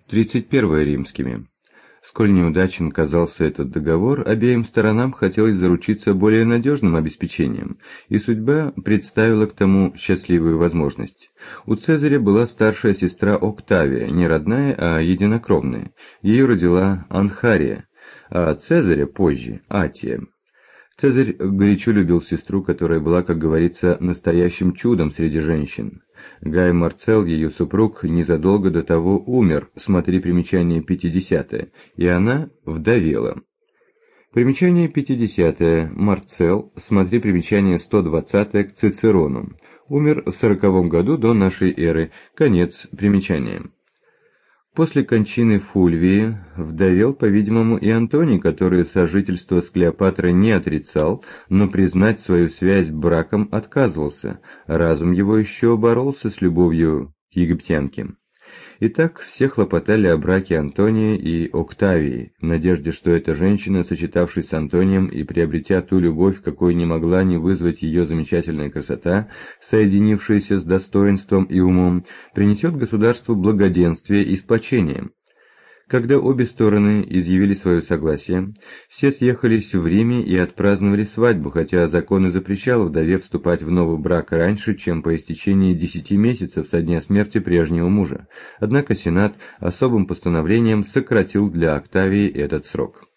31 римскими. Сколь неудачен казался этот договор, обеим сторонам хотелось заручиться более надежным обеспечением, и судьба представила к тому счастливую возможность. У Цезаря была старшая сестра Октавия, не родная, а единокровная. Ее родила Анхария, а Цезаря позже – Атия. Цезарь горячо любил сестру, которая была, как говорится, настоящим чудом среди женщин. Гай Марцел, ее супруг, незадолго до того умер, смотри примечание 50, и она вдовела. Примечание 50. Марцел, смотри примечание 120 к Цицерону. Умер в 40 году до нашей эры. Конец примечания. После кончины Фульвии вдовел, по-видимому, и Антоний, который сожительство с Клеопатрой не отрицал, но признать свою связь браком отказывался. Разум его еще боролся с любовью к египтянке. Итак, все хлопотали о браке Антония и Октавии, в надежде, что эта женщина, сочетавшись с Антонием и приобретя ту любовь, какой не могла не вызвать ее замечательная красота, соединившаяся с достоинством и умом, принесет государству благоденствие и сплочение. Когда обе стороны изъявили свое согласие, все съехались в Риме и отпраздновали свадьбу, хотя закон и запрещал вдове вступать в новый брак раньше, чем по истечении 10 месяцев со дня смерти прежнего мужа. Однако Сенат особым постановлением сократил для Октавии этот срок.